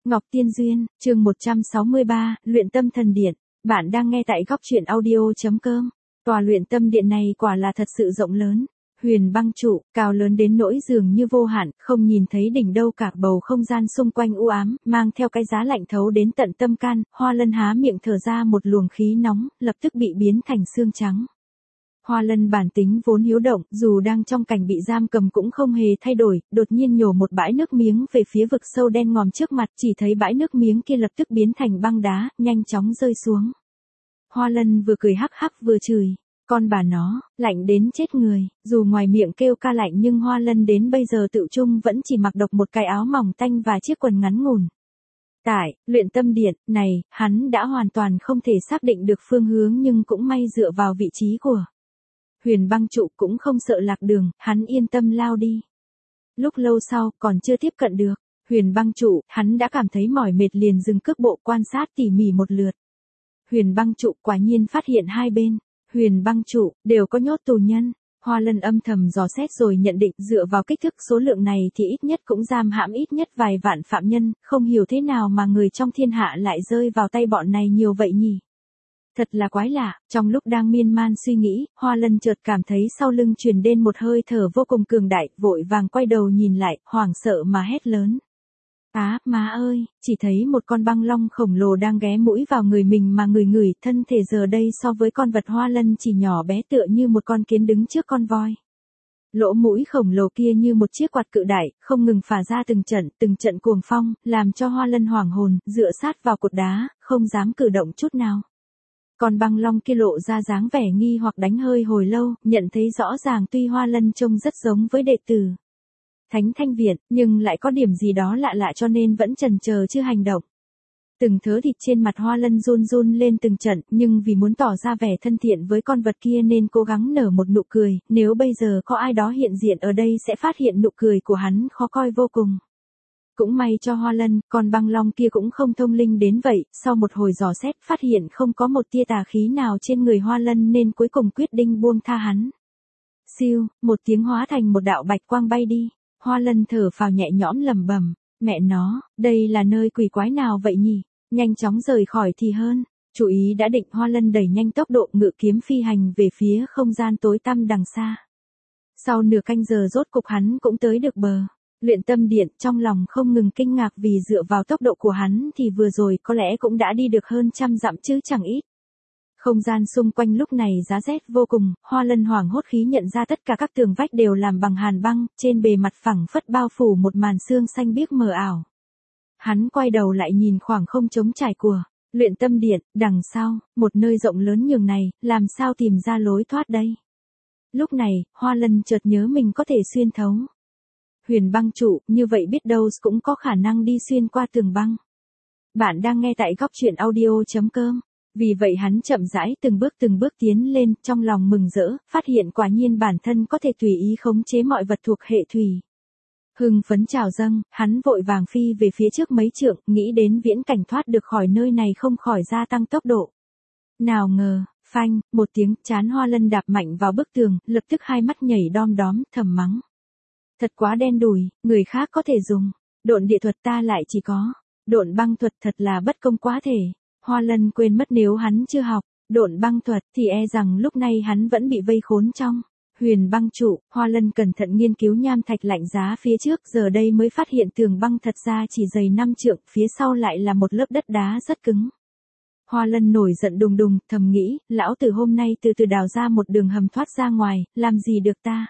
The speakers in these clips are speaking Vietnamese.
Ngọc Tiên Duyên, chương 163, Luyện Tâm Thần Điện. Bạn đang nghe tại góc truyện audio.com. Tòa luyện tâm điện này quả là thật sự rộng lớn. Huyền băng trụ, cao lớn đến nỗi dường như vô hạn, không nhìn thấy đỉnh đâu cả, bầu không gian xung quanh u ám, mang theo cái giá lạnh thấu đến tận tâm can. Hoa Lân há miệng thở ra một luồng khí nóng, lập tức bị biến thành xương trắng. Hoa Lân bản tính vốn hiếu động, dù đang trong cảnh bị giam cầm cũng không hề thay đổi, đột nhiên nhổ một bãi nước miếng về phía vực sâu đen ngòm trước mặt, chỉ thấy bãi nước miếng kia lập tức biến thành băng đá, nhanh chóng rơi xuống. Hoa Lân vừa cười hắc hắc vừa chửi, con bà nó, lạnh đến chết người, dù ngoài miệng kêu ca lạnh nhưng Hoa Lân đến bây giờ tự chung vẫn chỉ mặc độc một cái áo mỏng tanh và chiếc quần ngắn ngủn. Tại luyện tâm điện này, hắn đã hoàn toàn không thể xác định được phương hướng, nhưng cũng may dựa vào vị trí của Huyền băng trụ cũng không sợ lạc đường, hắn yên tâm lao đi. Lúc lâu sau, còn chưa tiếp cận được Huyền băng trụ, hắn đã cảm thấy mỏi mệt liền dừng cước bộ quan sát tỉ mỉ một lượt. Huyền băng trụ quả nhiên phát hiện hai bên Huyền băng trụ đều có nhốt tù nhân. Hoa Lân âm thầm dò xét rồi nhận định dựa vào kích thước số lượng này thì ít nhất cũng giam hãm ít nhất vài vạn phạm nhân, không hiểu thế nào mà người trong thiên hạ lại rơi vào tay bọn này nhiều vậy nhỉ. Thật là quái lạ, trong lúc đang miên man suy nghĩ, Hoa Lân chợt cảm thấy sau lưng truyền đến một hơi thở vô cùng cường đại, vội vàng quay đầu nhìn lại, hoảng sợ mà hét lớn. Á, má ơi, chỉ thấy một con băng long khổng lồ đang ghé mũi vào người mình mà ngửi, thân thể giờ đây so với con vật Hoa Lân chỉ nhỏ bé tựa như một con kiến đứng trước con voi. Lỗ mũi khổng lồ kia như một chiếc quạt cự đại, không ngừng phả ra từng trận cuồng phong, làm cho Hoa Lân hoảng hồn, dựa sát vào cột đá, không dám cử động chút nào. Còn băng long kia lộ ra dáng vẻ nghi hoặc đánh hơi hồi lâu, nhận thấy rõ ràng tuy Hoa Lân trông rất giống với đệ tử Thánh Thanh Viện, nhưng lại có điểm gì đó lạ lạ cho nên vẫn chần chờ chưa hành động. Từng thớ thịt trên mặt Hoa Lân run run lên từng trận, nhưng vì muốn tỏ ra vẻ thân thiện với con vật kia nên cố gắng nở một nụ cười, nếu bây giờ có ai đó hiện diện ở đây sẽ phát hiện nụ cười của hắn khó coi vô cùng. Cũng may cho Hoa Lân, con băng long kia cũng không thông linh đến vậy, sau một hồi dò xét phát hiện không có một tia tà khí nào trên người Hoa Lân nên cuối cùng quyết định buông tha hắn. Siêu, một tiếng hóa thành một đạo bạch quang bay đi. Hoa Lân thở phào nhẹ nhõm lẩm bẩm, mẹ nó, đây là nơi quỷ quái nào vậy nhỉ, nhanh chóng rời khỏi thì hơn. Chú ý đã định, Hoa Lân đẩy nhanh tốc độ ngự kiếm phi hành về phía không gian tối tăm đằng xa. Sau nửa canh giờ rốt cục hắn cũng tới được bờ luyện tâm điện, trong lòng không ngừng kinh ngạc vì dựa vào tốc độ của hắn thì vừa rồi có lẽ cũng đã đi được hơn 100 dặm chứ chẳng ít. Không gian xung quanh lúc này giá rét vô cùng, Hoa Lân hoảng hốt khí nhận ra tất cả các tường vách đều làm bằng hàn băng, trên bề mặt phẳng phất bao phủ một màn sương xanh biếc mờ ảo. Hắn quay đầu lại nhìn khoảng không trống trải của luyện tâm điện, đằng sau, một nơi rộng lớn nhường này, làm sao tìm ra lối thoát đây? Lúc này, Hoa Lân chợt nhớ mình có thể xuyên thấu Huyền băng trụ, như vậy biết đâu cũng có khả năng đi xuyên qua tường băng. Bạn đang nghe tại góc truyện audio.com. Vì vậy hắn chậm rãi từng bước tiến lên, trong lòng mừng rỡ, phát hiện quả nhiên bản thân có thể tùy ý khống chế mọi vật thuộc hệ thủy. Hưng phấn trào dâng, hắn vội vàng phi về phía trước mấy trượng, nghĩ đến viễn cảnh thoát được khỏi nơi này không khỏi gia tăng tốc độ. Nào ngờ, phanh, một tiếng, trán Hoa Lân đạp mạnh vào bức tường, lập tức hai mắt nhảy đom đóm, thầm mắng. Thật quá đen đủi, người khác có thể dùng độn địa thuật, ta lại chỉ có độn băng thuật, thật là bất công quá thể. Hoa Lân quên mất nếu hắn chưa học độn băng thuật thì e rằng lúc này hắn vẫn bị vây khốn trong Huyền băng trụ. Hoa Lân cẩn thận nghiên cứu nham thạch lạnh giá phía trước, giờ đây mới phát hiện tường băng thật ra chỉ dày 5 trượng, phía sau lại là một lớp đất đá rất cứng. Hoa Lân nổi giận đùng đùng, thầm nghĩ, lão tử hôm nay từ từ đào ra một đường hầm thoát ra ngoài, làm gì được ta.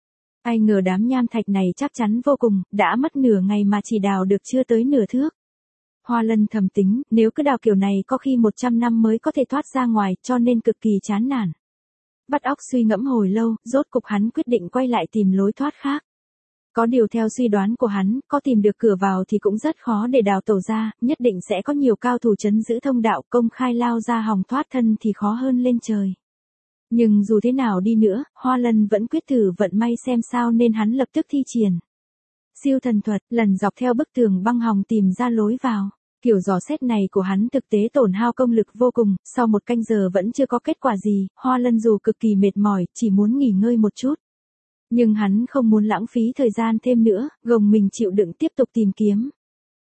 Ai ngờ đám nham thạch này chắc chắn vô cùng, đã mất nửa ngày mà chỉ đào được chưa tới nửa thước. Hoa Lân thầm tính, nếu cứ đào kiểu này có khi 100 năm mới có thể thoát ra ngoài, cho nên cực kỳ chán nản. Vắt óc suy ngẫm hồi lâu, rốt cục hắn quyết định quay lại tìm lối thoát khác. Có điều theo suy đoán của hắn, có tìm được cửa vào thì cũng rất khó để đào tổ ra, nhất định sẽ có nhiều cao thủ trấn giữ thông đạo, công khai lao ra hòng thoát thân thì khó hơn lên trời. Nhưng dù thế nào đi nữa, Hoa Lân vẫn quyết thử vận may xem sao nên hắn lập tức thi triển siêu thần thuật, lần dọc theo bức tường băng hòng tìm ra lối vào. Kiểu dò xét này của hắn thực tế tổn hao công lực vô cùng, sau một canh giờ vẫn chưa có kết quả gì, Hoa Lân dù cực kỳ mệt mỏi, chỉ muốn nghỉ ngơi một chút. Nhưng hắn không muốn lãng phí thời gian thêm nữa, gồng mình chịu đựng tiếp tục tìm kiếm.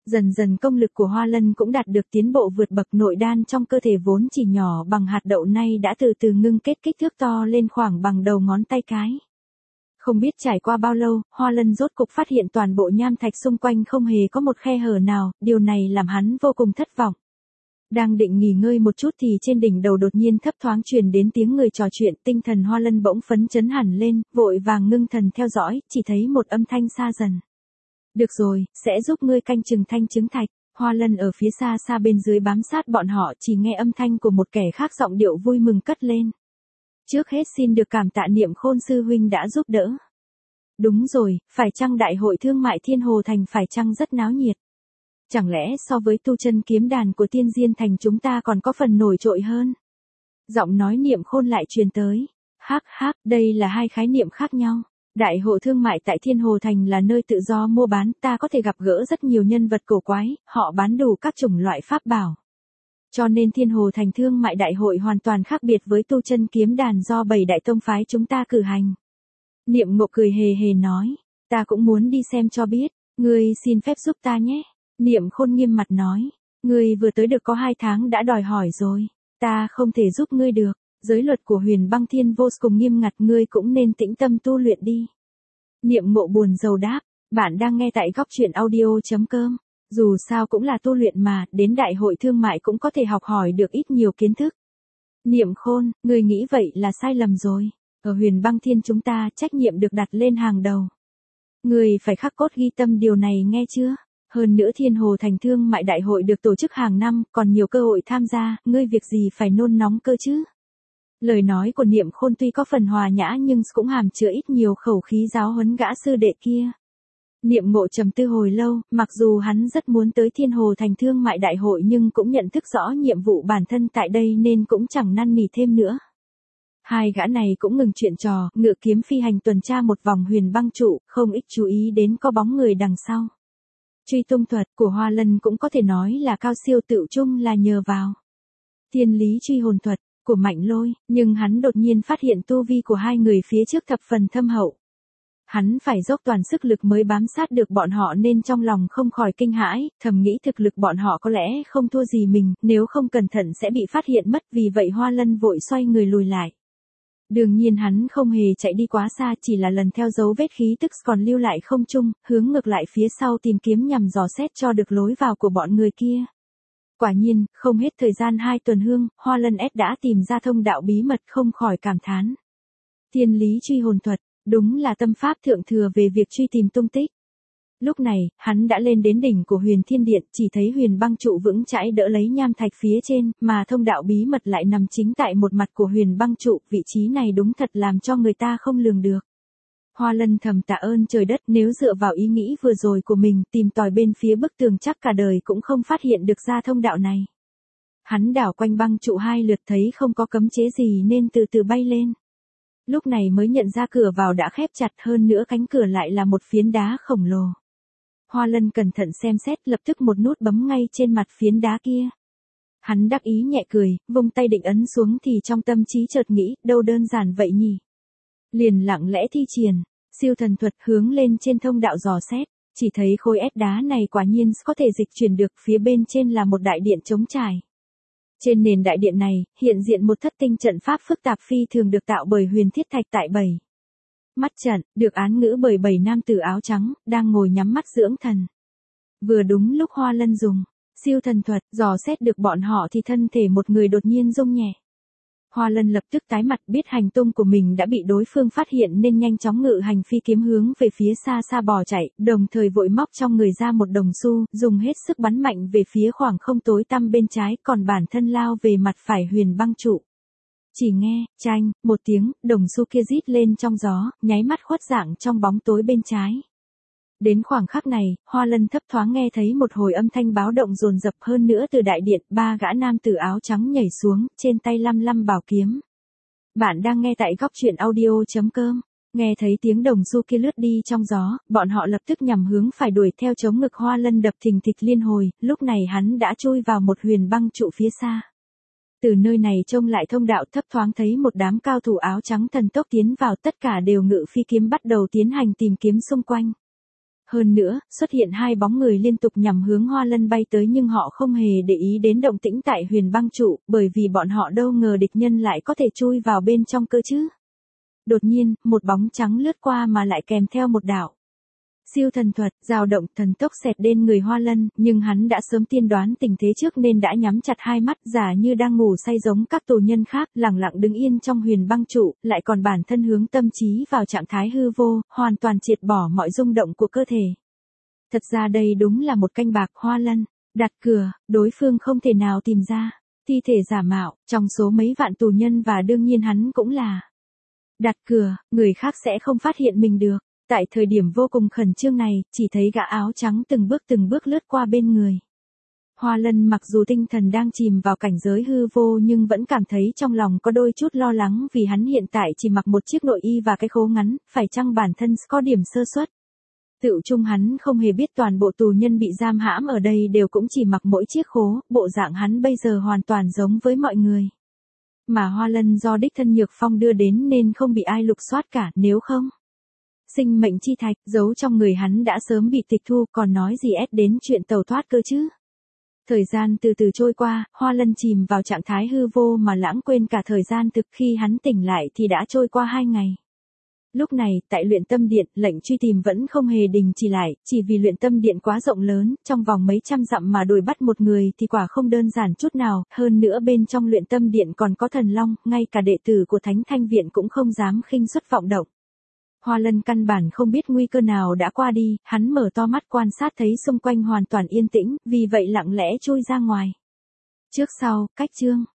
Dần dần công lực của Hoa Lân cũng đạt được tiến bộ vượt bậc, nội đan trong cơ thể vốn chỉ nhỏ bằng hạt đậu nay đã từ từ ngưng kết kích thước to lên khoảng bằng đầu ngón tay cái. Không biết trải qua bao lâu, Hoa Lân rốt cục phát hiện toàn bộ nham thạch xung quanh không hề có một khe hở nào, điều này làm hắn vô cùng thất vọng. Đang định nghỉ ngơi một chút thì trên đỉnh đầu đột nhiên thấp thoáng truyền đến tiếng người trò chuyện, tinh thần Hoa Lân bỗng phấn chấn hẳn lên, vội vàng ngưng thần theo dõi, chỉ thấy một âm thanh xa dần. Được rồi, sẽ giúp ngươi canh chừng thanh chứng thạch. Hoa Lân ở phía xa xa bên dưới bám sát bọn họ, chỉ nghe âm thanh của một kẻ khác giọng điệu vui mừng cất lên. Trước hết xin được cảm tạ Niệm Khôn sư huynh đã giúp đỡ. Đúng rồi, phải chăng đại hội thương mại Thiên Hồ Thành phải chăng rất náo nhiệt? Chẳng lẽ so với tu chân kiếm đàn của Tiên Diên Thành chúng ta còn có phần nổi trội hơn? Giọng nói Niệm Khôn lại truyền tới. Hắc hắc, đây là hai khái niệm khác nhau. Đại hội thương mại tại Thiên Hồ Thành là nơi tự do mua bán, ta có thể gặp gỡ rất nhiều nhân vật cổ quái, họ bán đủ các chủng loại pháp bảo. Cho nên Thiên Hồ Thành thương mại đại hội hoàn toàn khác biệt với tu chân kiếm đàn do 7 đại tông phái chúng ta cử hành. Niệm Ngộ cười hề hề nói, ta cũng muốn đi xem cho biết, ngươi xin phép giúp ta nhé. Niệm Khôn nghiêm mặt nói, ngươi vừa tới được có 2 tháng đã đòi hỏi rồi, ta không thể giúp ngươi được. Giới luật của Huyền Băng Thiên vô cùng nghiêm ngặt, ngươi cũng nên tĩnh tâm tu luyện đi. Niệm Ngộ buồn rầu đáp, bạn đang nghe tại goctruyện.audio.com. Dù sao cũng là tu luyện mà, đến đại hội thương mại cũng có thể học hỏi được ít nhiều kiến thức. Niệm Khôn, ngươi nghĩ vậy là sai lầm rồi. Ở Huyền Băng Thiên chúng ta trách nhiệm được đặt lên hàng đầu. Ngươi phải khắc cốt ghi tâm điều này nghe chưa? Hơn nữa Thiên Hồ Thành thương mại đại hội được tổ chức hàng năm, còn nhiều cơ hội tham gia, ngươi việc gì phải nôn nóng cơ chứ? Lời nói của Niệm Khôn tuy có phần hòa nhã nhưng cũng hàm chứa ít nhiều khẩu khí giáo huấn gã sư đệ kia. Niệm Ngộ trầm tư hồi lâu, mặc dù hắn rất muốn tới Thiên Hồ Thành thương mại đại hội nhưng cũng nhận thức rõ nhiệm vụ bản thân tại đây nên cũng chẳng năn nỉ thêm nữa. Hai gã này cũng ngừng chuyện trò, ngự kiếm phi hành tuần tra một vòng Huyền Băng trụ, không ít chú ý đến có bóng người đằng sau. Truy tung thuật của Hoa Lân cũng có thể nói là cao siêu, tự chung là nhờ vào Thiên Lý truy hồn thuật của Mạnh Lôi, nhưng hắn đột nhiên phát hiện tu vi của hai người phía trước thập phần thâm hậu. Hắn phải dốc toàn sức lực mới bám sát được bọn họ nên trong lòng không khỏi kinh hãi, thầm nghĩ thực lực bọn họ có lẽ không thua gì mình, nếu không cẩn thận sẽ bị phát hiện mất, vì vậy Hoa Lân vội xoay người lùi lại. Đương nhiên hắn không hề chạy đi quá xa, chỉ là lần theo dấu vết khí tức còn lưu lại không trung, hướng ngược lại phía sau tìm kiếm nhằm dò xét cho được lối vào của bọn người kia. Quả nhiên, không hết thời gian 2 tuần hương, Hoa Lân đã tìm ra thông đạo bí mật, không khỏi cảm thán. Thiên Lý truy hồn thuật, đúng là tâm pháp thượng thừa về việc truy tìm tung tích. Lúc này, hắn đã lên đến đỉnh của Huyền Thiên Điện, chỉ thấy Huyền Băng trụ vững chãi đỡ lấy nham thạch phía trên, mà thông đạo bí mật lại nằm chính tại một mặt của Huyền Băng trụ, vị trí này đúng thật làm cho người ta không lường được. Hoa Lân thầm tạ ơn trời đất, nếu dựa vào ý nghĩ vừa rồi của mình, tìm tòi bên phía bức tường chắc cả đời cũng không phát hiện được ra thông đạo này. Hắn đảo quanh băng trụ 2 lượt thấy không có cấm chế gì nên từ từ bay lên. Lúc này mới nhận ra cửa vào đã khép chặt, hơn nữa cánh cửa lại là một phiến đá khổng lồ. Hoa Lân cẩn thận xem xét, lập tức một nút bấm ngay trên mặt phiến đá kia. Hắn đắc ý nhẹ cười, vung tay định ấn xuống thì trong tâm trí chợt nghĩ, đâu đơn giản vậy nhỉ. Liền lặng lẽ thi triển siêu thần thuật hướng lên trên thông đạo dò xét, chỉ thấy khối đá này quả nhiên có thể dịch chuyển được, phía bên trên là một đại điện trống trải. Trên nền đại điện này, hiện diện một thất tinh trận pháp phức tạp phi thường được tạo bởi huyền thiết thạch tại 7 mắt trận, được án ngữ bởi 7 nam tử áo trắng, đang ngồi nhắm mắt dưỡng thần. Vừa đúng lúc Hoa Lân dùng siêu thần thuật dò xét được bọn họ thì thân thể một người đột nhiên rung nhẹ. Hoa Lân lập tức tái mặt, biết hành tung của mình đã bị đối phương phát hiện nên nhanh chóng ngự hành phi kiếm hướng về phía xa xa bỏ chạy, đồng thời vội móc trong người ra một đồng xu, dùng hết sức bắn mạnh về phía khoảng không tối tăm bên trái, còn bản thân lao về mặt phải Huyền Băng trụ. Chỉ nghe, chanh, một tiếng, đồng xu kia rít lên trong gió, nháy mắt khuất dạng trong bóng tối bên trái. Đến khoảng khắc này, Hoa Lân thấp thoáng nghe thấy một hồi âm thanh báo động dồn dập, hơn nữa từ đại điện, 3 gã nam tử áo trắng nhảy xuống, trên tay lăm bảo kiếm. Bạn đang nghe tại goctruyện.audio.com. Nghe thấy tiếng đồng xu kia lướt đi trong gió, bọn họ lập tức nhằm hướng phải đuổi theo, chống ngực Hoa Lân đập thình thịch liên hồi, lúc này hắn đã chui vào một Huyền Băng trụ phía xa. Từ nơi này trông lại thông đạo, thấp thoáng thấy một đám cao thủ áo trắng thần tốc tiến vào, tất cả đều ngự phi kiếm bắt đầu tiến hành tìm kiếm xung quanh. Hơn nữa, xuất hiện hai bóng người liên tục nhằm hướng Hoa Lân bay tới nhưng họ không hề để ý đến động tĩnh tại huyền băng trụ, bởi vì bọn họ đâu ngờ địch nhân lại có thể chui vào bên trong cơ chứ. Đột nhiên, một bóng trắng lướt qua mà lại kèm theo một đạo siêu thần thuật, dao động thần tốc xẹt đến người Hoa Lân, nhưng hắn đã sớm tiên đoán tình thế trước nên đã nhắm chặt hai mắt giả như đang ngủ say giống các tù nhân khác, lặng lặng đứng yên trong huyền băng trụ, lại còn bản thân hướng tâm trí vào trạng thái hư vô, hoàn toàn triệt bỏ mọi rung động của cơ thể. Thật ra đây đúng là một canh bạc. Hoa Lân đặt cược, đối phương không thể nào tìm ra thi thể giả mạo, trong số mấy vạn tù nhân và đương nhiên hắn cũng là đặt cược, người khác sẽ không phát hiện mình được. Tại thời điểm vô cùng khẩn trương này, chỉ thấy gã áo trắng từng bước lướt qua bên người Hoa Lân. Mặc dù tinh thần đang chìm vào cảnh giới hư vô nhưng vẫn cảm thấy trong lòng có đôi chút lo lắng vì hắn hiện tại chỉ mặc một chiếc nội y và cái khố ngắn, phải chăng bản thân có điểm sơ suất. Tựu chung hắn không hề biết toàn bộ tù nhân bị giam hãm ở đây đều cũng chỉ mặc mỗi chiếc khố, bộ dạng hắn bây giờ hoàn toàn giống với mọi người. Mà Hoa Lân do đích thân Nhược Phong đưa đến nên không bị ai lục soát cả, nếu không sinh mệnh chi thạch giấu trong người hắn đã sớm bị tịch thu, còn nói gì ép đến chuyện tẩu thoát cơ chứ. Thời gian từ từ trôi qua, Hoa Lân chìm vào trạng thái hư vô mà lãng quên cả thời gian thực. Khi hắn tỉnh lại thì đã trôi qua 2 ngày. Lúc này, tại luyện tâm điện, lệnh truy tìm vẫn không hề đình chỉ lại, chỉ vì luyện tâm điện quá rộng lớn, trong vòng mấy trăm dặm mà đuổi bắt một người thì quả không đơn giản chút nào, hơn nữa bên trong luyện tâm điện còn có thần long, ngay cả đệ tử của Thánh Thanh Viện cũng không dám khinh suất vọng động. Hoa Lân căn bản không biết nguy cơ nào đã qua đi, hắn mở to mắt quan sát thấy xung quanh hoàn toàn yên tĩnh, vì vậy lặng lẽ chui ra ngoài. Trước sau, cách chương.